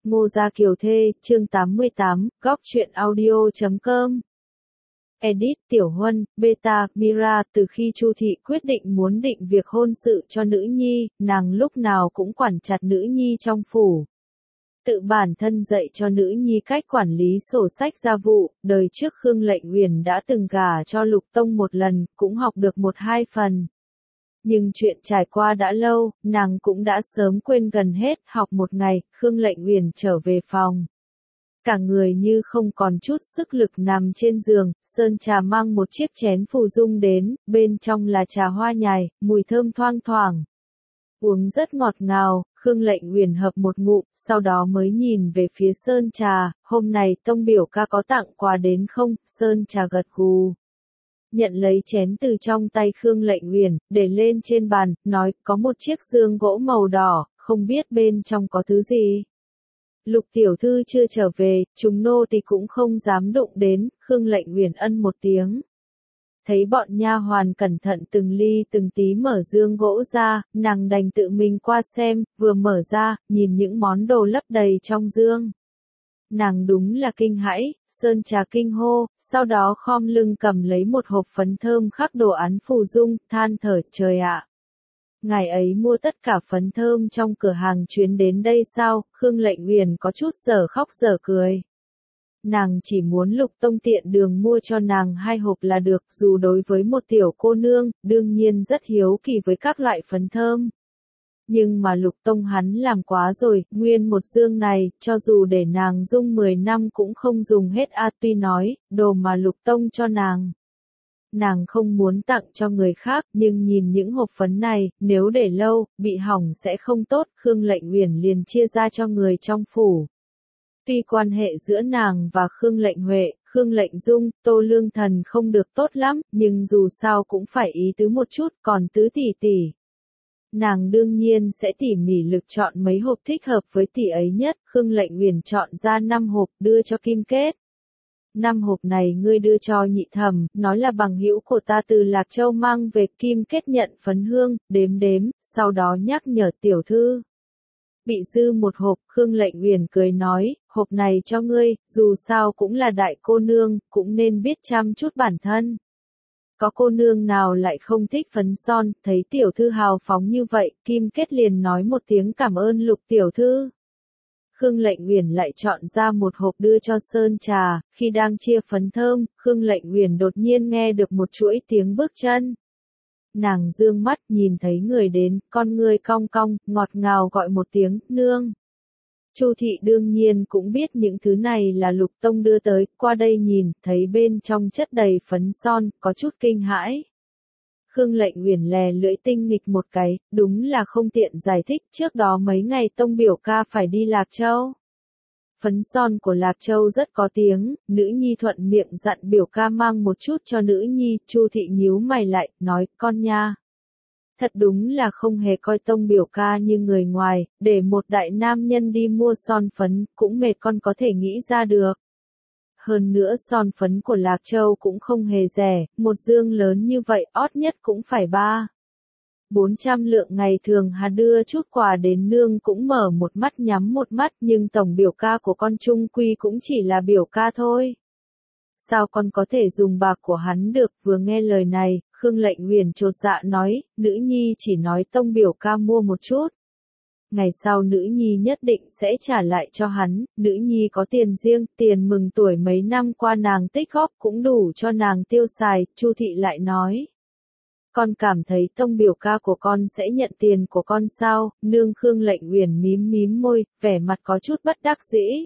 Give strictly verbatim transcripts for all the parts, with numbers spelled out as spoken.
Ngô Gia Kiều Thê, chương tám mươi tám, góc truyện audio chấm com. Edit Tiểu Huân, Beta, Mira. Từ khi Chu Thị quyết định muốn định việc hôn sự cho nữ nhi, nàng lúc nào cũng quản chặt nữ nhi trong phủ. Tự bản thân dạy cho nữ nhi cách quản lý sổ sách gia vụ, đời trước Khương Lệnh Uyển đã từng gả cho Lục Tông một lần, cũng học được một hai phần. Nhưng chuyện trải qua đã lâu, nàng cũng đã sớm quên gần hết. Học một ngày, Khương Lệnh Uyển trở về phòng. Cả người như không còn chút sức lực nằm trên giường, Sơn Trà mang một chiếc chén phù dung đến, bên trong là trà hoa nhài, mùi thơm thoang thoảng. Uống rất ngọt ngào, Khương Lệnh Uyển hợp một ngụm, sau đó mới nhìn về phía Sơn Trà, hôm nay Tông biểu ca có tặng quà đến không? Sơn Trà gật gù. Nhận lấy chén từ trong tay Khương Lệnh Uyển, để lên trên bàn, nói, có một chiếc dương gỗ màu đỏ, không biết bên trong có thứ gì. Lục tiểu thư chưa trở về, chúng nô tỳ cũng không dám đụng đến. Khương Lệnh Uyển ân một tiếng. Thấy bọn nha hoàn cẩn thận từng ly từng tí mở dương gỗ ra, nàng đành tự mình qua xem, vừa mở ra, nhìn những món đồ lấp đầy trong dương. Nàng đúng là kinh hãi, Sơn Trà kinh hô, sau đó khom lưng cầm lấy một hộp phấn thơm khắc đồ án phù dung, than thở, trời ạ. Ngày ấy mua tất cả phấn thơm trong cửa hàng chuyến đến đây sao? Khương Lệnh Uyển có chút dở khóc dở cười. Nàng chỉ muốn Lục Tông tiện đường mua cho nàng hai hộp là được, dù đối với một tiểu cô nương, đương nhiên rất hiếu kỳ với các loại phấn thơm. Nhưng mà Lục Tông hắn làm quá rồi, nguyên một dương này, cho dù để nàng dung mười năm cũng không dùng hết a. Tuy nói, đồ mà Lục Tông cho nàng. Nàng không muốn tặng cho người khác, nhưng nhìn những hộp phấn này, nếu để lâu, bị hỏng sẽ không tốt. Khương Lệnh Uyển liền chia ra cho người trong phủ. Tuy quan hệ giữa nàng và Khương Lệnh Huệ, Khương Lệnh Dung, Tô Lương Thần không được tốt lắm, nhưng dù sao cũng phải ý tứ một chút, còn tứ tỷ tỷ. Nàng đương nhiên sẽ tỉ mỉ lực chọn mấy hộp thích hợp với tỷ ấy nhất. Khương Lệnh Uyển chọn ra năm hộp đưa cho Kim Kết. Năm hộp này ngươi đưa cho Nhị Thẩm, nói là bằng hữu của ta từ Lạc Châu mang về. Kim Kết nhận phấn hương, đếm đếm, sau đó nhắc nhở tiểu thư. Bị dư một hộp, Khương Lệnh Uyển cười nói, hộp này cho ngươi, dù sao cũng là đại cô nương, cũng nên biết chăm chút bản thân. Có cô nương nào lại không thích phấn son? Thấy tiểu thư hào phóng như vậy, Kim Kết liền nói một tiếng cảm ơn Lục tiểu thư. Khương Lệnh Uyển lại chọn ra một hộp đưa cho Sơn Trà. Khi đang chia phấn thơm, Khương Lệnh Uyển đột nhiên nghe được một chuỗi tiếng bước chân. Nàng dương mắt nhìn thấy người đến, con người cong cong, ngọt ngào gọi một tiếng, nương. Chu Thị đương nhiên cũng biết những thứ này là Lục Tông đưa tới, qua đây nhìn, thấy bên trong chất đầy phấn son, có chút kinh hãi. Khương Lệnh Uyển lè lưỡi tinh nghịch một cái, đúng là không tiện giải thích, trước đó mấy ngày Tông biểu ca phải đi Lạc Châu. Phấn son của Lạc Châu rất có tiếng, nữ nhi thuận miệng dặn biểu ca mang một chút cho nữ nhi. Chu Thị nhíu mày lại, nói, con nha. Thật đúng là không hề coi Tông biểu ca như người ngoài, để một đại nam nhân đi mua son phấn, cũng mệt con có thể nghĩ ra được. Hơn nữa son phấn của Lạc Châu cũng không hề rẻ, một dương lớn như vậy ót nhất cũng phải ba. Bốn trăm lượng ngày thường hà đưa chút quà đến nương cũng mở một mắt nhắm một mắt, nhưng tổng biểu ca của con chung quy cũng chỉ là biểu ca thôi. Sao con có thể dùng bạc của hắn được? Vừa nghe lời này, Khương Lệnh Uyển chột dạ nói, nữ nhi chỉ nói Tông biểu ca mua một chút. Ngày sau nữ nhi nhất định sẽ trả lại cho hắn. Nữ nhi có tiền riêng, tiền mừng tuổi mấy năm qua nàng tích góp cũng đủ cho nàng tiêu xài. Chu Thị lại nói, con cảm thấy Tông biểu ca của con sẽ nhận tiền của con sao? Nương. Khương Lệnh Uyển mím mím môi, vẻ mặt có chút bất đắc dĩ.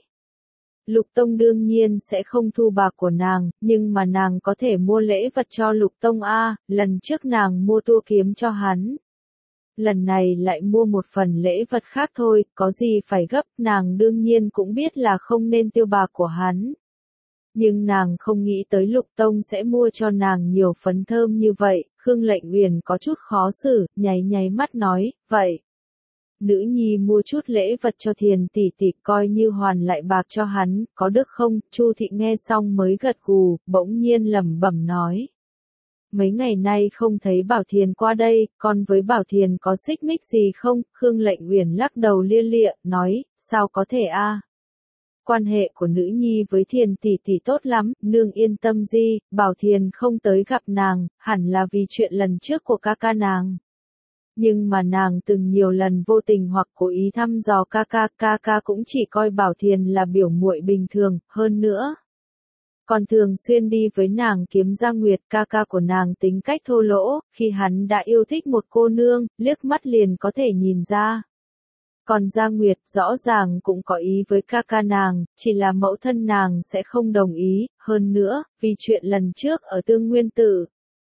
Lục Tông đương nhiên sẽ không thu bạc của nàng, nhưng mà nàng có thể mua lễ vật cho Lục Tông a. Lần trước nàng mua tua kiếm cho hắn. Lần này lại mua một phần lễ vật khác thôi, có gì phải gấp. Nàng đương nhiên cũng biết là không nên tiêu bạc của hắn. Nhưng nàng không nghĩ tới Lục Tông sẽ mua cho nàng nhiều phấn thơm như vậy. Khương Lệnh Uyển có chút khó xử, nháy nháy mắt nói, vậy. Nữ nhi mua chút lễ vật cho Thiền tỷ tỷ, coi như hoàn lại bạc cho hắn, có được không? Chu Thị nghe xong mới gật gù, bỗng nhiên lẩm bẩm nói. Mấy ngày nay không thấy Bảo Thiền qua đây, con với Bảo Thiền có xích mích gì không? Khương Lệnh Uyển lắc đầu lia lịa, nói, sao có thể a? Quan hệ của nữ nhi với Thiền tỷ tỷ tốt lắm, nương yên tâm di, bảo Thiền không tới gặp nàng, hẳn là vì chuyện lần trước của ca ca nàng. Nhưng mà nàng từng nhiều lần vô tình hoặc cố ý thăm dò ca ca, ca ca cũng chỉ coi Bảo Thiền là biểu muội bình thường, hơn nữa. Còn thường xuyên đi với nàng kiếm Gia Nguyệt, ca ca của nàng tính cách thô lỗ, khi hắn đã yêu thích một cô nương, liếc mắt liền có thể nhìn ra. Còn Gia Nguyệt rõ ràng cũng có ý với ca ca nàng, chỉ là mẫu thân nàng sẽ không đồng ý, hơn nữa, vì chuyện lần trước ở Tương Nguyên Tử.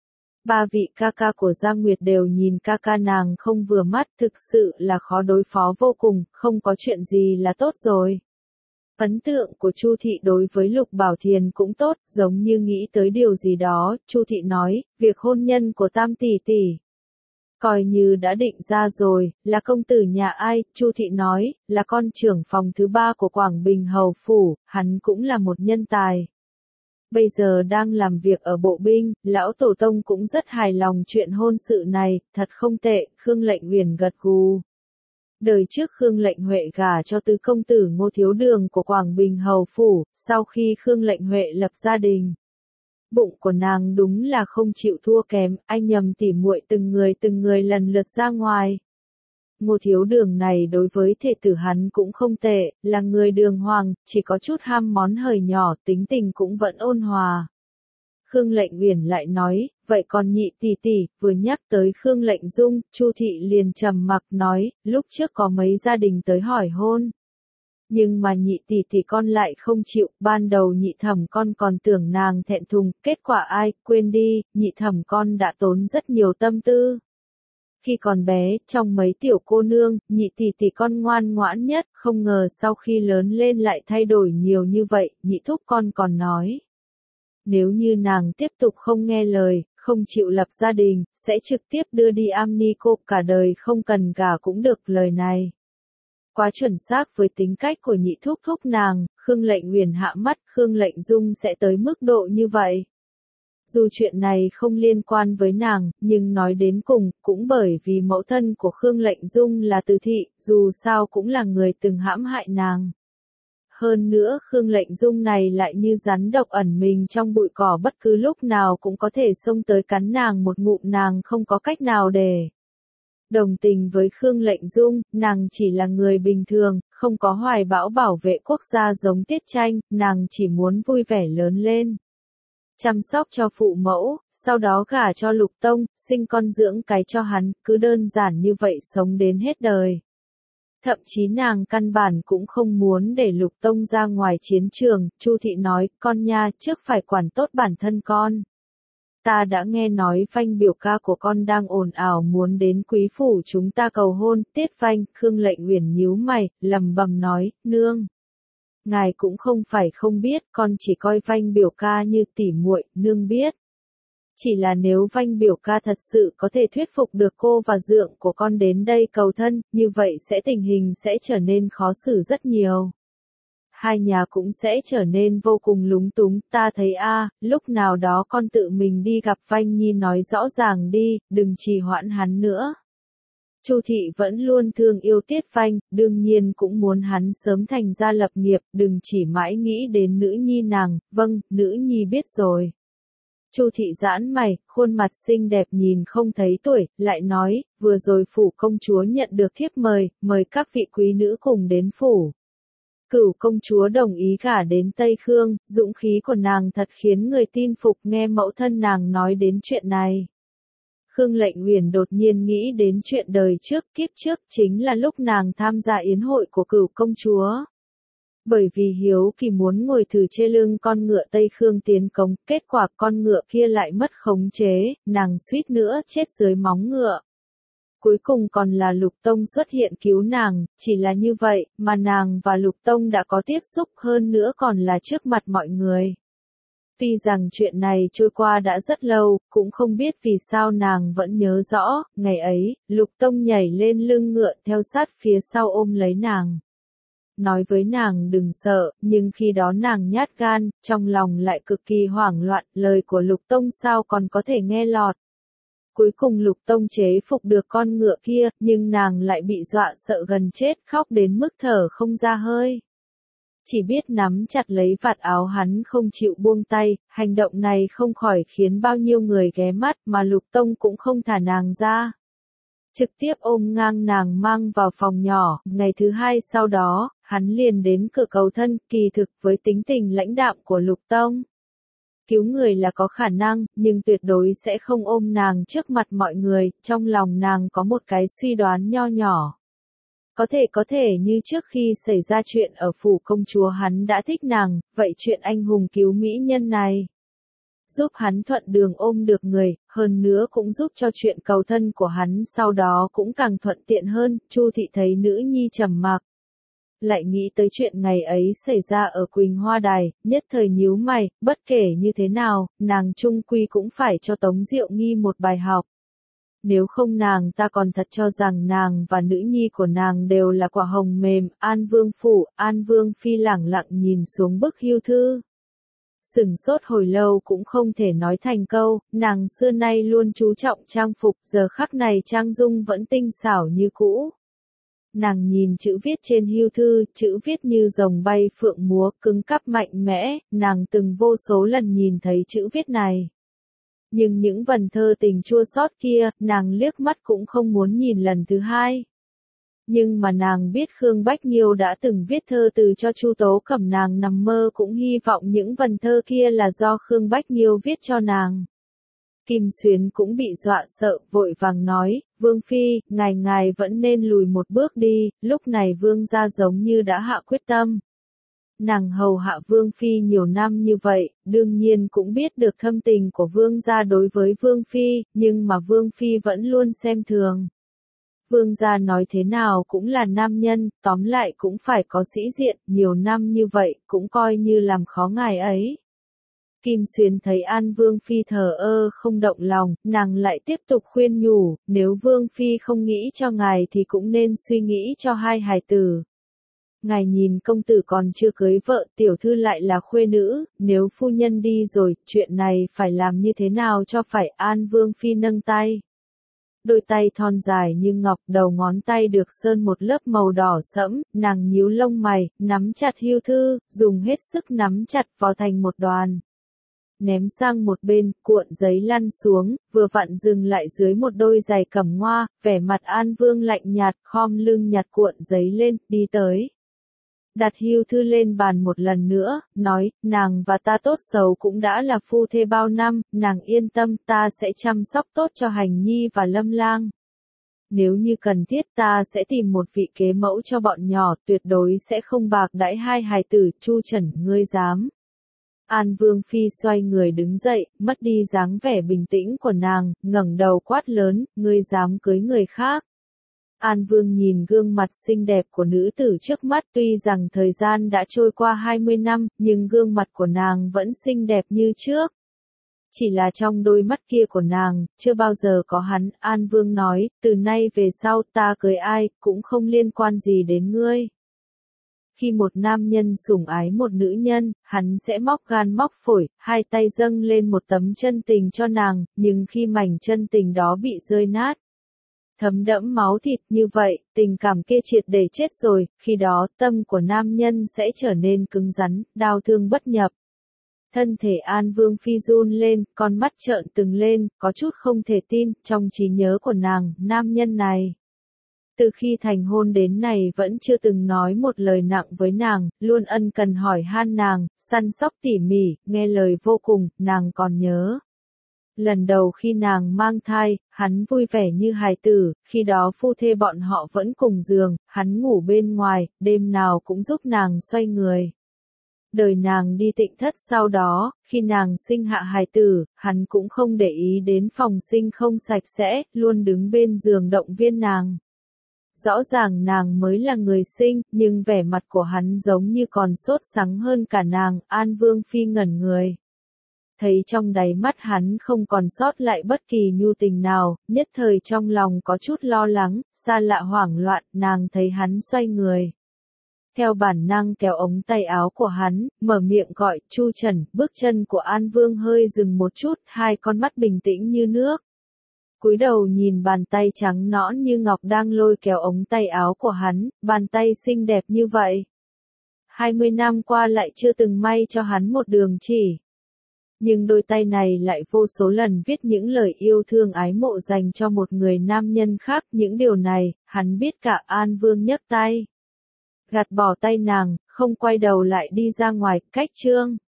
Ba vị ca ca của Gia Nguyệt đều nhìn ca ca nàng không vừa mắt, thực sự là khó đối phó vô cùng, không có chuyện gì là tốt rồi. Ấn tượng của Chu thị đối với Lục Bảo Thiền cũng tốt, giống như nghĩ tới điều gì đó, Chu thị nói, việc hôn nhân của Tam tỷ tỷ coi như đã định ra rồi, là công tử nhà ai, Chu thị nói, là con trưởng phòng thứ ba của Quảng Bình Hầu phủ, hắn cũng là một nhân tài. Bây giờ đang làm việc ở bộ binh, lão tổ tông cũng rất hài lòng chuyện hôn sự này, thật không tệ, Khương Lệnh Uyển gật gù. Đời trước Khương Lệnh Huệ gả cho tứ công tử Ngô Thiếu Đường của Quảng Bình Hầu phủ, sau khi Khương Lệnh Huệ lập gia đình. Bụng của nàng đúng là không chịu thua kém, anh nhầm tỉ muội từng người từng người lần lượt ra ngoài. Ngô Thiếu Đường này đối với thể tử hắn cũng không tệ, là người đường hoàng, chỉ có chút ham món hời nhỏ, tính tình cũng vẫn ôn hòa. Khương Lệnh Uyển lại nói, vậy còn nhị tỷ tỷ, vừa nhắc tới Khương Lệnh Dung, Chu thị liền trầm mặc nói, lúc trước có mấy gia đình tới hỏi hôn. Nhưng mà nhị tỷ tỷ con lại không chịu, ban đầu nhị thẩm con còn tưởng nàng thẹn thùng, kết quả ai, quên đi, nhị thẩm con đã tốn rất nhiều tâm tư. Khi còn bé, trong mấy tiểu cô nương, nhị tỷ tỷ con ngoan ngoãn nhất, không ngờ sau khi lớn lên lại thay đổi nhiều như vậy, nhị thúc con còn nói. Nếu như nàng tiếp tục không nghe lời, không chịu lập gia đình, sẽ trực tiếp đưa đi am ni cô, cả đời không cần gả cũng được, lời này. Quá chuẩn xác với tính cách của nhị thúc thúc nàng, Khương Lệnh Uyển hạ mắt, Khương Lệnh Dung sẽ tới mức độ như vậy. Dù chuyện này không liên quan với nàng, nhưng nói đến cùng, cũng bởi vì mẫu thân của Khương Lệnh Dung là Từ thị, dù sao cũng là người từng hãm hại nàng. Hơn nữa Khương Lệnh Dung này lại như rắn độc ẩn mình trong bụi cỏ, bất cứ lúc nào cũng có thể xông tới cắn nàng một ngụm, nàng không có cách nào để đồng tình với Khương Lệnh Dung, nàng chỉ là người bình thường, không có hoài bão bảo vệ quốc gia giống Tiết Tranh, nàng chỉ muốn vui vẻ lớn lên. Chăm sóc cho phụ mẫu, sau đó gả cho Lục Tông, sinh con dưỡng cái cho hắn, cứ đơn giản như vậy sống đến hết đời. Thậm chí nàng căn bản cũng không muốn để Lục Tông ra ngoài chiến trường, Chu thị nói, con nha, trước phải quản tốt bản thân con. Ta đã nghe nói Vanh biểu ca của con đang ồn ào muốn đến quý phủ chúng ta cầu hôn, Tiết Vanh, Khương Lệnh Uyển nhíu mày, lầm bầm nói, nương. Ngài cũng không phải không biết, con chỉ coi Vanh biểu ca như tỉ muội, nương biết. Chỉ là nếu Vanh biểu ca thật sự có thể thuyết phục được cô và dượng của con đến đây cầu thân, như vậy sẽ tình hình sẽ trở nên khó xử rất nhiều. Hai nhà cũng sẽ trở nên vô cùng lúng túng, ta thấy a, lúc nào đó con tự mình đi gặp Vanh Nhi nói rõ ràng đi, đừng trì hoãn hắn nữa. Chu thị vẫn luôn thương yêu Tiết Vanh, đương nhiên cũng muốn hắn sớm thành gia lập nghiệp, đừng chỉ mãi nghĩ đến nữ nhi nàng, vâng, nữ nhi biết rồi. Chu thị giãn mày, khuôn mặt xinh đẹp nhìn không thấy tuổi, lại nói, vừa rồi phủ công chúa nhận được thiếp mời, mời các vị quý nữ cùng đến phủ. Cửu công chúa đồng ý gả đến Tây Khương, dũng khí của nàng thật khiến người tin phục, nghe mẫu thân nàng nói đến chuyện này. Khương Lệnh Uyển đột nhiên nghĩ đến chuyện đời trước, kiếp trước, chính là lúc nàng tham gia yến hội của cửu công chúa. Bởi vì hiếu kỳ muốn ngồi thử trên lưng con ngựa Tây Khương tiến cống, kết quả con ngựa kia lại mất khống chế, nàng suýt nữa chết dưới móng ngựa. Cuối cùng còn là Lục Tông xuất hiện cứu nàng, chỉ là như vậy, mà nàng và Lục Tông đã có tiếp xúc, hơn nữa còn là trước mặt mọi người. Tuy rằng chuyện này trôi qua đã rất lâu, cũng không biết vì sao nàng vẫn nhớ rõ, ngày ấy, Lục Tông nhảy lên lưng ngựa theo sát phía sau ôm lấy nàng. Nói với nàng đừng sợ, nhưng khi đó nàng nhát gan, trong lòng lại cực kỳ hoảng loạn, lời của Lục Tông sao còn có thể nghe lọt. Cuối cùng Lục Tông chế phục được con ngựa kia, nhưng nàng lại bị dọa sợ gần chết, khóc đến mức thở không ra hơi. chỉ biết nắm chặt lấy vạt áo hắn không chịu buông tay, hành động này không khỏi khiến bao nhiêu người ghé mắt mà Lục Tông cũng không thả nàng ra. Trực tiếp ôm ngang nàng mang vào phòng nhỏ, ngày thứ hai sau đó, hắn liền đến cửa cầu thân, kỳ thực với tính tình lãnh đạm của Lục Tông. Cứu người là có khả năng, nhưng tuyệt đối sẽ không ôm nàng trước mặt mọi người, trong lòng nàng có một cái suy đoán nho nhỏ. Có thể có thể như trước khi xảy ra chuyện ở phủ công chúa hắn đã thích nàng, vậy chuyện anh hùng cứu mỹ nhân này giúp hắn thuận đường ôm được người, hơn nữa cũng giúp cho chuyện cầu thân của hắn sau đó cũng càng thuận tiện hơn. Chu thị thấy nữ nhi trầm mặc, lại nghĩ tới chuyện ngày ấy xảy ra ở Quỳnh Hoa Đài, nhất thời nhíu mày, bất kể như thế nào, nàng chung quy cũng phải cho Tống Diệu Nghi một bài học. Nếu không nàng ta còn thật cho rằng nàng và nữ nhi của nàng đều là quả hồng mềm. An Vương phủ, An Vương phi lẳng lặng nhìn xuống bức hưu thư. Sửng sốt hồi lâu cũng không thể nói thành câu, nàng xưa nay luôn chú trọng trang phục, giờ khắc này trang dung vẫn tinh xảo như cũ. Nàng nhìn chữ viết trên hưu thư, chữ viết như rồng bay phượng múa, cứng cắp mạnh mẽ, nàng từng vô số lần nhìn thấy chữ viết này. Nhưng những vần thơ tình chua xót kia, nàng liếc mắt cũng không muốn nhìn lần thứ hai. Nhưng mà nàng biết Khương Bách Nhiêu đã từng viết thơ từ cho Chu Tố Cẩm, nàng nằm mơ cũng hy vọng những vần thơ kia là do Khương Bách Nhiêu viết cho nàng. Kim Xuyến cũng bị dọa sợ, vội vàng nói, Vương Phi, ngài ngài vẫn nên lùi một bước đi, lúc này Vương gia giống như đã hạ quyết tâm. Nàng hầu hạ Vương Phi nhiều năm như vậy, đương nhiên cũng biết được thâm tình của Vương gia đối với Vương Phi, nhưng mà Vương Phi vẫn luôn xem thường. Vương gia nói thế nào cũng là nam nhân, tóm lại cũng phải có sĩ diện, nhiều năm như vậy, cũng coi như làm khó ngài ấy. Kim Xuyến thấy An Vương Phi thờ ơ không động lòng, nàng lại tiếp tục khuyên nhủ, nếu Vương Phi không nghĩ cho ngài thì cũng nên suy nghĩ cho hai hài tử. Ngài nhìn công tử còn chưa cưới vợ, tiểu thư lại là khuê nữ, nếu phu nhân đi rồi, chuyện này phải làm như thế nào cho phải. An Vương Phi nâng tay. Đôi tay thon dài như ngọc, đầu ngón tay được sơn một lớp màu đỏ sẫm, nàng nhíu lông mày, nắm chặt hưu thư, dùng hết sức nắm chặt vào thành một đoàn. Ném sang một bên, cuộn giấy lăn xuống, vừa vặn dừng lại dưới một đôi giày cẩm hoa, vẻ mặt An Vương lạnh nhạt, khom lưng nhặt cuộn giấy lên, đi tới. Đặt hưu thư lên bàn một lần nữa, nói, nàng và ta tốt xấu cũng đã là phu thê bao năm, nàng yên tâm, ta sẽ chăm sóc tốt cho Hành Nhi và Lâm Lang. Nếu như cần thiết ta sẽ tìm một vị kế mẫu cho bọn nhỏ, tuyệt đối sẽ không bạc đãi hai hài tử. Chu Trần, ngươi dám. An Vương Phi xoay người đứng dậy, mất đi dáng vẻ bình tĩnh của nàng, ngẩng đầu quát lớn, ngươi dám cưới người khác. An Vương nhìn gương mặt xinh đẹp của nữ tử trước mắt, tuy rằng thời gian đã trôi qua hai mươi năm, nhưng gương mặt của nàng vẫn xinh đẹp như trước. Chỉ là trong đôi mắt kia của nàng, chưa bao giờ có hắn. An Vương nói, từ nay về sau ta cưới ai, cũng không liên quan gì đến ngươi. Khi một nam nhân sủng ái một nữ nhân, hắn sẽ móc gan móc phổi, hai tay dâng lên một tấm chân tình cho nàng, nhưng khi mảnh chân tình đó bị rơi nát, thấm đẫm máu thịt như vậy, tình cảm kia triệt để chết rồi, khi đó tâm của nam nhân sẽ trở nên cứng rắn, đau thương bất nhập. Thân thể An Vương Phi run lên, con mắt trợn từng lên, có chút không thể tin, trong trí nhớ của nàng, nam nhân này. Từ khi thành hôn đến nay vẫn chưa từng nói một lời nặng với nàng, luôn ân cần hỏi han nàng, săn sóc tỉ mỉ, nghe lời vô cùng, nàng còn nhớ. Lần đầu khi nàng mang thai, hắn vui vẻ như hài tử, khi đó phu thê bọn họ vẫn cùng giường, hắn ngủ bên ngoài, đêm nào cũng giúp nàng xoay người. Đời nàng đi tịnh thất sau đó, khi nàng sinh hạ hài tử, hắn cũng không để ý đến phòng sinh không sạch sẽ, luôn đứng bên giường động viên nàng. Rõ ràng nàng mới là người sinh, nhưng vẻ mặt của hắn giống như còn sốt sắng hơn cả nàng. An Vương Phi ngẩn người. Thấy trong đáy mắt hắn không còn sót lại bất kỳ nhu tình nào, nhất thời trong lòng có chút lo lắng, xa lạ hoảng loạn, nàng thấy hắn xoay người. Theo bản năng kéo ống tay áo của hắn, mở miệng gọi, Chu Trần. Bước chân của An Vương hơi dừng một chút, hai con mắt bình tĩnh như nước. Cúi đầu nhìn bàn tay trắng nõn như ngọc đang lôi kéo ống tay áo của hắn, bàn tay xinh đẹp như vậy. hai mươi năm qua lại chưa từng may cho hắn một đường chỉ. Nhưng đôi tay này lại vô số lần viết những lời yêu thương ái mộ dành cho một người nam nhân khác. Những điều này, hắn biết cả. An Vương nhấc tay, gạt bỏ tay nàng, không quay đầu lại đi ra ngoài. Cách chương